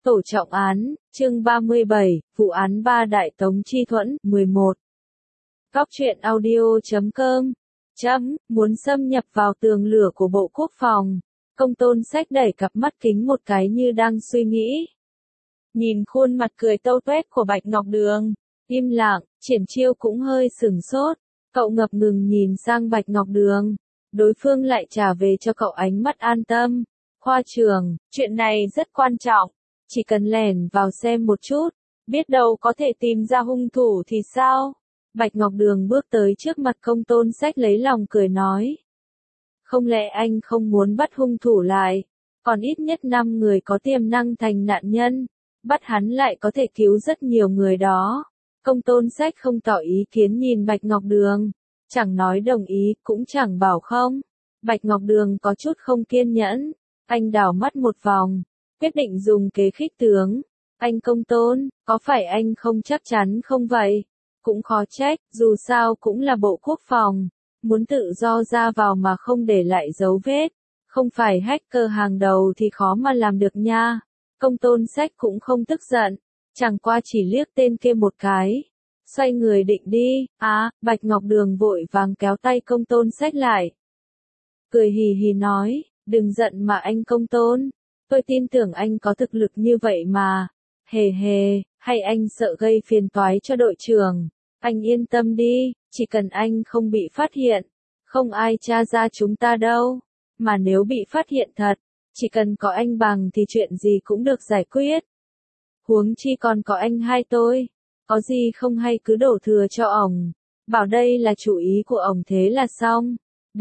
Tổ trọng án, chương 37, vụ án ba Đại Tống Chi Thuẫn, 11. Góc truyện audio.com. Muốn xâm nhập vào tường lửa của Bộ Quốc phòng. Công Tôn Sách đẩy cặp mắt kính một cái như đang suy nghĩ. Nhìn khuôn mặt cười tâu tuét của Bạch Ngọc Đường. Im lặng, Triển Chiêu cũng hơi sửng sốt. Cậu ngập ngừng nhìn sang Bạch Ngọc Đường. Đối phương lại trả về cho cậu ánh mắt an tâm. Khoa trường, chuyện này rất quan trọng. Chỉ cần lẻn vào xem một chút, biết đâu có thể tìm ra hung thủ thì sao? Bạch Ngọc Đường bước tới trước mặt Công Tôn Sách lấy lòng cười nói. Không lẽ anh không muốn bắt hung thủ lại? Còn ít nhất 5 người có tiềm năng thành nạn nhân. Bắt hắn lại có thể cứu rất nhiều người đó. Công Tôn Sách không tỏ ý kiến nhìn Bạch Ngọc Đường. Chẳng nói đồng ý, cũng chẳng bảo không. Bạch Ngọc Đường có chút không kiên nhẫn. Anh đảo mắt một vòng. Quyết định dùng kế khích tướng. Anh Công Tôn, có phải anh không chắc chắn không vậy? Cũng khó trách, dù sao cũng là Bộ Quốc phòng. Muốn tự do ra vào mà không để lại dấu vết. Không phải hacker hàng đầu thì khó mà làm được nha. Công Tôn Sách cũng không tức giận. Chẳng qua chỉ liếc tên kia một cái. Xoay người định đi. Bạch Ngọc Đường vội vàng kéo tay Công Tôn Sách lại. Cười hì hì nói, đừng giận mà anh Công Tôn. Tôi tin tưởng anh có thực lực như vậy mà. Hề hề, hay anh sợ gây phiền toái cho đội trưởng. Anh yên tâm đi, chỉ cần anh không bị phát hiện. Không ai tra ra chúng ta đâu. Mà nếu bị phát hiện thật, chỉ cần có anh bằng thì chuyện gì cũng được giải quyết. Huống chi còn có anh hai tôi. Có gì không hay cứ đổ thừa cho ổng. Bảo đây là chủ ý của ổng thế là xong.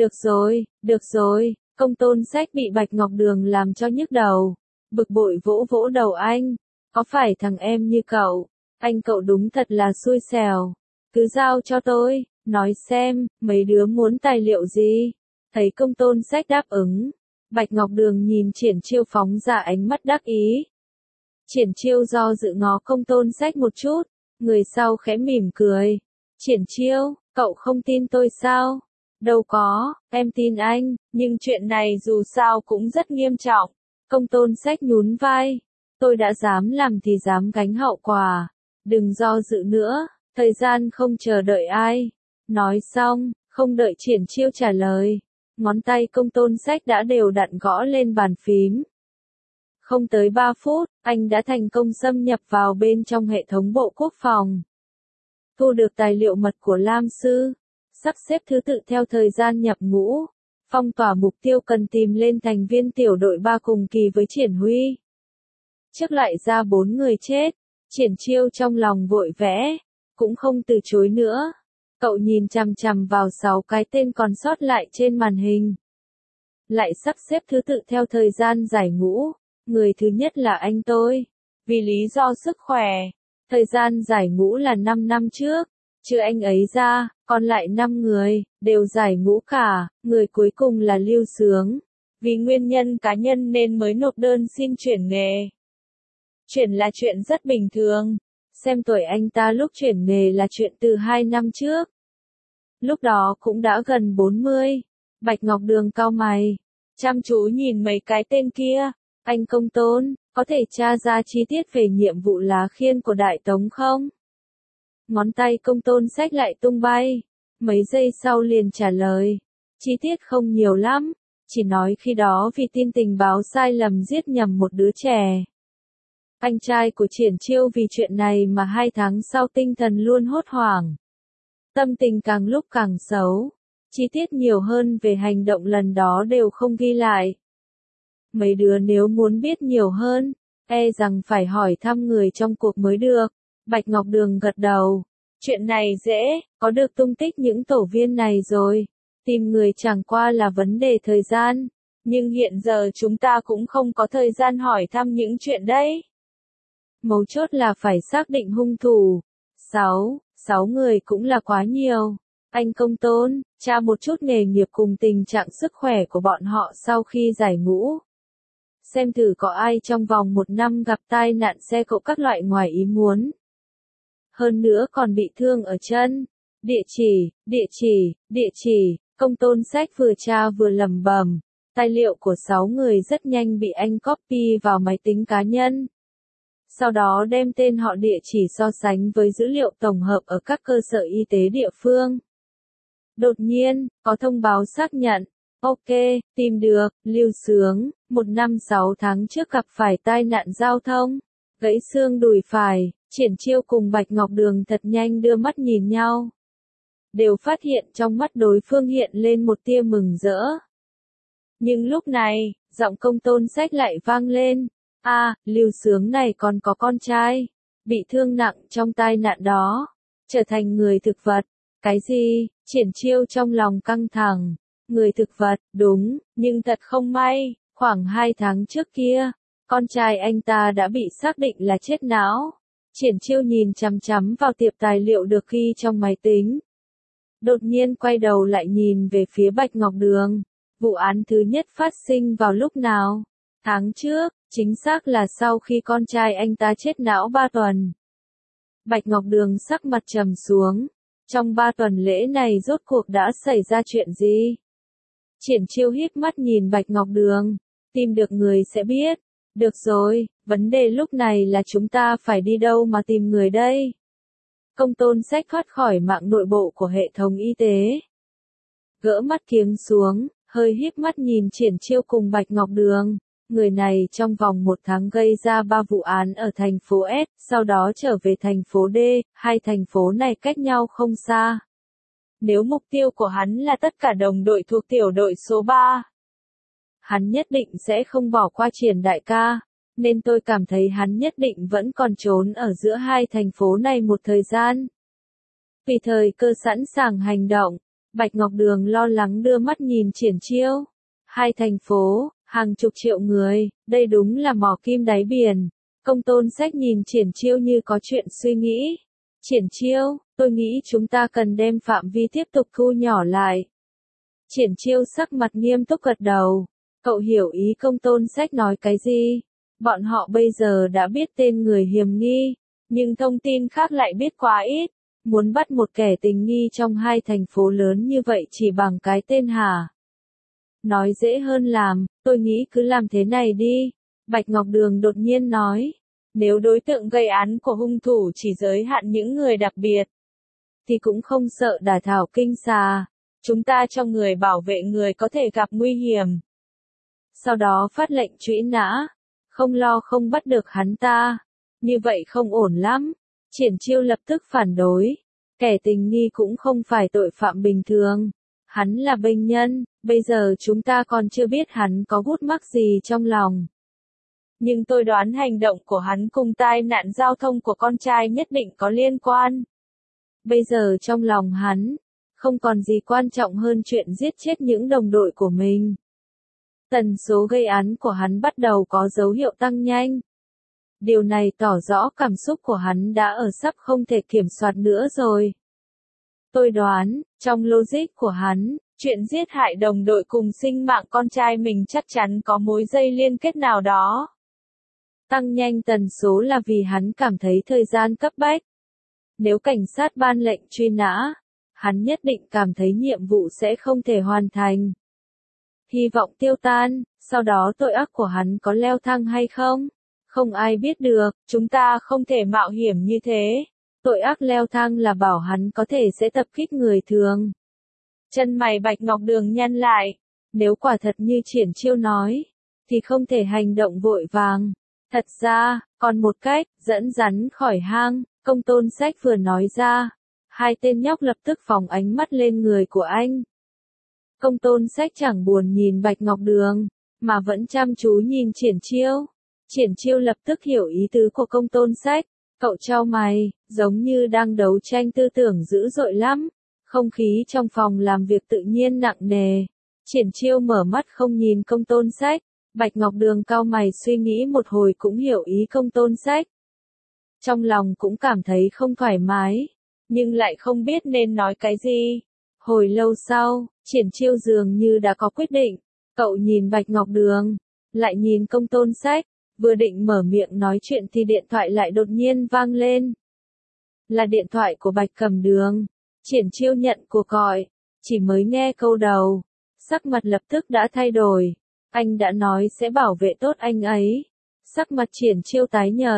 Được rồi. Công Tôn Sách bị Bạch Ngọc Đường làm cho nhức đầu. Bực bội vỗ vỗ đầu anh. Có phải thằng em như cậu? Anh cậu đúng thật là xui xẻo. Cứ giao cho tôi, nói xem, mấy đứa muốn tài liệu gì? Thấy Công Tôn Sách đáp ứng. Bạch Ngọc Đường nhìn Triển Chiêu phóng ra ánh mắt đắc ý. Triển Chiêu do dự ngó Công Tôn Sách một chút. Người sau khẽ mỉm cười. Triển Chiêu, cậu không tin tôi sao? Đâu có, em tin anh, nhưng chuyện này dù sao cũng rất nghiêm trọng. Công Tôn Sách nhún vai. Tôi đã dám làm thì dám gánh hậu quả. Đừng do dự nữa, thời gian không chờ đợi ai. Nói xong, không đợi Triển Chiêu trả lời. Ngón tay Công Tôn Sách đã đều đặn gõ lên bàn phím. Không tới 3 phút, anh đã thành công xâm nhập vào bên trong hệ thống Bộ Quốc phòng. Thu được tài liệu mật của Lam Sư. Sắp xếp thứ tự theo thời gian nhập ngũ. Phong tỏa mục tiêu cần tìm lên thành viên tiểu đội 3 cùng kỳ với Triển Huy. Trước lại ra 4 người chết. Triển Chiêu trong lòng vội vẽ. Cũng không từ chối nữa. Cậu nhìn chằm chằm vào 6 cái tên còn sót lại trên màn hình. Lại sắp xếp thứ tự theo thời gian giải ngũ. Người thứ nhất là anh tôi. Vì lý do sức khỏe. Thời gian giải ngũ là 5 năm trước. Trừ anh ấy ra, còn lại 5 người, đều giải ngũ cả, người cuối cùng là Lưu Sướng. Vì nguyên nhân cá nhân nên mới nộp đơn xin chuyển nghề. Chuyển là chuyện rất bình thường. Xem tuổi anh ta lúc chuyển nghề là chuyện từ 2 năm trước. Lúc đó cũng đã gần 40. Bạch Ngọc Đường cau mày. Chăm chú nhìn mấy cái tên kia. Anh Công Tôn, có thể tra ra chi tiết về nhiệm vụ lá khiên của Đại Tống không? Ngón tay Công Tôn Sách lại tung bay. Mấy giây sau liền trả lời. Chi tiết không nhiều lắm. Chỉ nói khi đó vì tin tình báo sai lầm giết nhầm một đứa trẻ. Anh trai của Triển Chiêu vì chuyện này mà 2 tháng sau tinh thần luôn hốt hoảng. Tâm tình càng lúc càng xấu. Chi tiết nhiều hơn về hành động lần đó đều không ghi lại. Mấy đứa nếu muốn biết nhiều hơn, rằng phải hỏi thăm người trong cuộc mới được. Bạch Ngọc Đường gật đầu. Chuyện này dễ, có được tung tích những tổ viên này rồi. Tìm người chẳng qua là vấn đề thời gian. Nhưng hiện giờ chúng ta cũng không có thời gian hỏi thăm những chuyện đấy. Mấu chốt là phải xác định hung thủ. 6 người cũng là quá nhiều. Anh Công Tôn, tra một chút nghề nghiệp cùng tình trạng sức khỏe của bọn họ sau khi giải ngũ. Xem thử có ai trong vòng 1 năm gặp tai nạn xe cộ các loại ngoài ý muốn. Hơn nữa còn bị thương ở chân. Địa chỉ, Công Tôn Sách vừa tra vừa lẩm bẩm. Tài liệu của 6 người rất nhanh bị anh copy vào máy tính cá nhân. sau đó đem tên họ địa chỉ so sánh với dữ liệu tổng hợp ở các cơ sở y tế địa phương. Đột nhiên, có thông báo xác nhận. Ok, tìm được, Lưu Sướng, 1 năm 6 tháng trước gặp phải tai nạn giao thông, gãy xương đùi phải. Triển Chiêu cùng Bạch Ngọc Đường thật nhanh đưa mắt nhìn nhau. Đều phát hiện trong mắt đối phương hiện lên một tia mừng rỡ. Nhưng lúc này, giọng Công Tôn Sách lại vang lên. Lưu Sướng này còn có con trai, bị thương nặng trong tai nạn đó, trở thành người thực vật. Cái gì? Triển Chiêu trong lòng căng thẳng. Người thực vật, đúng, nhưng thật không may, khoảng 2 tháng trước kia, con trai anh ta đã bị xác định là chết não. Triển Chiêu nhìn chằm chằm vào tiệp tài liệu được ghi trong máy tính. Đột nhiên quay đầu lại nhìn về phía Bạch Ngọc Đường. Vụ án thứ nhất phát sinh vào lúc nào? Tháng trước, chính xác là sau khi con trai anh ta chết não 3 tuần. Bạch Ngọc Đường sắc mặt trầm xuống. Trong 3 tuần lễ này rốt cuộc đã xảy ra chuyện gì? Triển Chiêu híp mắt nhìn Bạch Ngọc Đường. Tìm được người sẽ biết. Được rồi, vấn đề lúc này là chúng ta phải đi đâu mà tìm người đây? Công Tôn Sách thoát khỏi mạng nội bộ của hệ thống y tế. Gỡ mắt kiếng xuống, hơi híp mắt nhìn Triển Chiêu cùng Bạch Ngọc Đường. Người này trong vòng 1 tháng gây ra 3 vụ án ở thành phố S, sau đó trở về thành phố D, 2 thành phố này cách nhau không xa. Nếu mục tiêu của hắn là tất cả đồng đội thuộc tiểu đội số 3, hắn nhất định sẽ không bỏ qua Triển đại ca, nên tôi cảm thấy hắn nhất định vẫn còn trốn ở giữa 2 thành phố này một thời gian. Vì thời cơ sẵn sàng hành động, Bạch Ngọc Đường lo lắng đưa mắt nhìn Triển Chiêu. 2 thành phố, hàng chục triệu người, đây đúng là mỏ kim đáy biển. Công Tôn Sách nhìn Triển Chiêu như có chuyện suy nghĩ. Triển Chiêu, tôi nghĩ chúng ta cần đem phạm vi tiếp tục thu nhỏ lại. Triển Chiêu sắc mặt nghiêm túc gật đầu. Cậu hiểu ý Công Tôn Sách nói cái gì? Bọn họ bây giờ đã biết tên người hiểm nghi, nhưng thông tin khác lại biết quá ít. Muốn bắt một kẻ tình nghi trong 2 thành phố lớn như vậy chỉ bằng cái tên hả? Nói dễ hơn làm, tôi nghĩ cứ làm thế này đi. Bạch Ngọc Đường đột nhiên nói. Nếu đối tượng gây án của hung thủ chỉ giới hạn những người đặc biệt, thì cũng không sợ đả thảo kinh xà. Chúng ta cho người bảo vệ người có thể gặp nguy hiểm. Sau đó phát lệnh truy nã. Không lo không bắt được hắn ta. Như vậy không ổn lắm. Triển Chiêu lập tức phản đối. Kẻ tình nghi cũng không phải tội phạm bình thường. Hắn là bệnh nhân, bây giờ chúng ta còn chưa biết hắn có gút mắc gì trong lòng. Nhưng tôi đoán hành động của hắn cùng tai nạn giao thông của con trai nhất định có liên quan. Bây giờ trong lòng hắn, không còn gì quan trọng hơn chuyện giết chết những đồng đội của mình. Tần số gây án của hắn bắt đầu có dấu hiệu tăng nhanh. Điều này tỏ rõ cảm xúc của hắn đã ở sắp không thể kiểm soát nữa rồi. Tôi đoán, trong logic của hắn, chuyện giết hại đồng đội cùng sinh mạng con trai mình chắc chắn có mối dây liên kết nào đó. Tăng nhanh tần số là vì hắn cảm thấy thời gian cấp bách. Nếu cảnh sát ban lệnh truy nã, hắn nhất định cảm thấy nhiệm vụ sẽ không thể hoàn thành. Hy vọng tiêu tan, sau đó tội ác của hắn có leo thang hay không? Không ai biết được, chúng ta không thể mạo hiểm như thế. Tội ác leo thang là bảo hắn có thể sẽ tập kích người thường. Chân mày Bạch Ngọc Đường nhăn lại. Nếu quả thật như Triển Chiêu nói, thì không thể hành động vội vàng. Thật ra, còn một cách, dẫn rắn khỏi hang, Công Tôn Sách vừa nói ra. 2 tên nhóc lập tức phóng ánh mắt lên người của anh. Công Tôn Sách chẳng buồn nhìn Bạch Ngọc Đường, mà vẫn chăm chú nhìn Triển Chiêu. Triển Chiêu lập tức hiểu ý tứ của Công Tôn Sách. Cậu chau mày, giống như đang đấu tranh tư tưởng dữ dội lắm. Không khí trong phòng làm việc tự nhiên nặng nề. Triển Chiêu mở mắt không nhìn Công Tôn Sách. Bạch Ngọc Đường cau mày suy nghĩ một hồi cũng hiểu ý Công Tôn Sách. Trong lòng cũng cảm thấy không thoải mái, nhưng lại không biết nên nói cái gì. Hồi lâu sau, Triển Chiêu dường như đã có quyết định. Cậu nhìn Bạch Ngọc Đường, lại nhìn Công Tôn Sách. Vừa định mở miệng nói chuyện thì điện thoại lại đột nhiên vang lên. Là điện thoại của Bạch Cẩm Đường. Triển Chiêu nhận cuộc gọi, chỉ mới nghe câu đầu, sắc mặt lập tức đã thay đổi. Anh đã nói sẽ bảo vệ tốt anh ấy. Sắc mặt Triển Chiêu tái nhợt,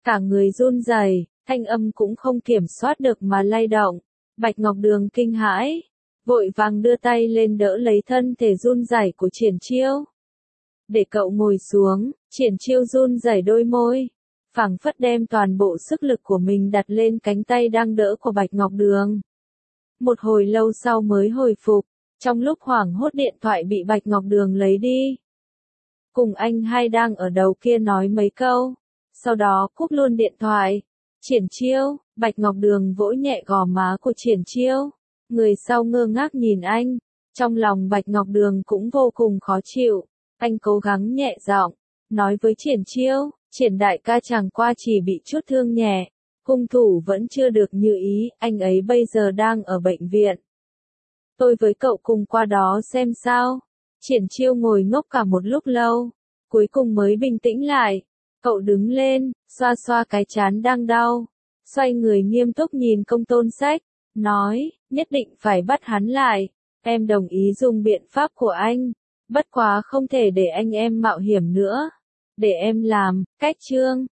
Cả người run rẩy, thanh âm cũng không kiểm soát được mà lay động. Bạch Ngọc Đường kinh hãi, vội vàng đưa tay lên đỡ lấy thân thể run rẩy của Triển Chiêu. Để cậu ngồi xuống, Triển Chiêu run rẩy đôi môi, phảng phất đem toàn bộ sức lực của mình đặt lên cánh tay đang đỡ của Bạch Ngọc Đường. Một hồi lâu sau mới hồi phục, trong lúc hoảng hốt điện thoại bị Bạch Ngọc Đường lấy đi. Cùng anh hai đang ở đầu kia nói mấy câu, sau đó cúp luôn điện thoại. Triển Chiêu, Bạch Ngọc Đường vỗ nhẹ gò má của Triển Chiêu. Người sau ngơ ngác nhìn anh, trong lòng Bạch Ngọc Đường cũng vô cùng khó chịu. Anh cố gắng nhẹ giọng, nói với Triển Chiêu, Triển đại ca chẳng qua chỉ bị chút thương nhẹ, hung thủ vẫn chưa được như ý, anh ấy bây giờ đang ở bệnh viện. Tôi với cậu cùng qua đó xem sao. Triển Chiêu ngồi ngốc cả một lúc lâu, cuối cùng mới bình tĩnh lại. Cậu đứng lên, xoa xoa cái trán đang đau, xoay người nghiêm túc nhìn Công Tôn Sách, nói, nhất định phải bắt hắn lại. Em đồng ý dùng biện pháp của anh, bất quá không thể để anh em mạo hiểm nữa. Để em làm, cách chương.